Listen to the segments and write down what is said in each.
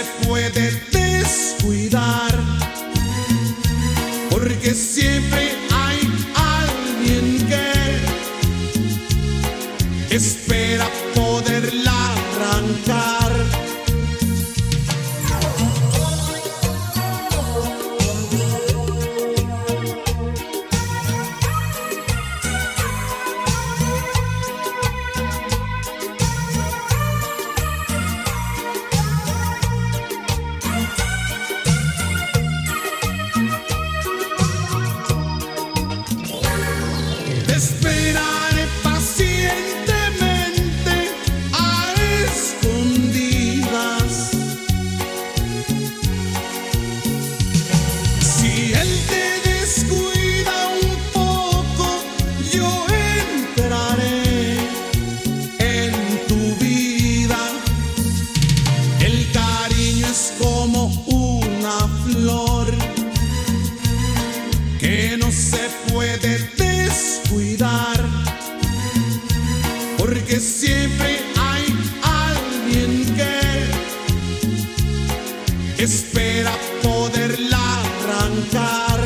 puede descuidar, porque siempre hay alguien que espera poderla arrancar. Te esperaré pacientemente a escondidas. Si él te descuida un poco, yo entraré en tu vida. El cariño es como una flor que no se puede descuidar, porque siempre hay alguien que espera poderla arrancar.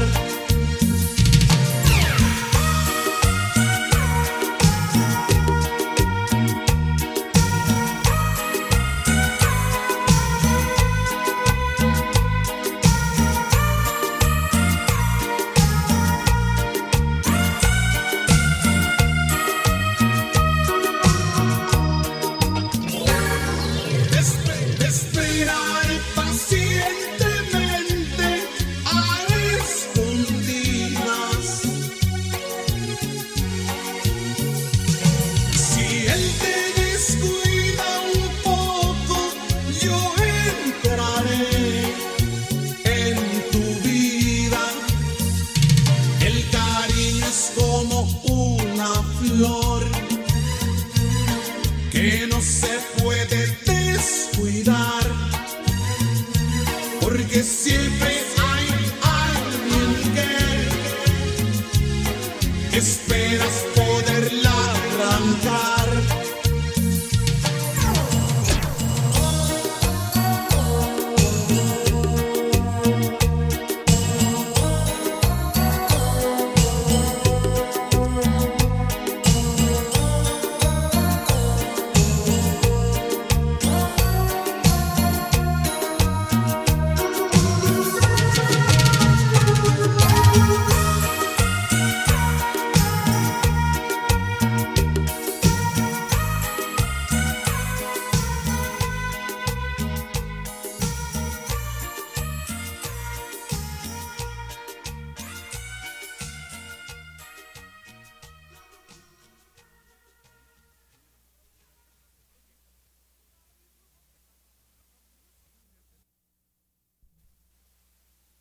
Te esperaré pacientemente a escondidas. Si él te descuida un poco, yo entraré en tu vida. El cariño es como una flor que no se puede descuidar, porque siempre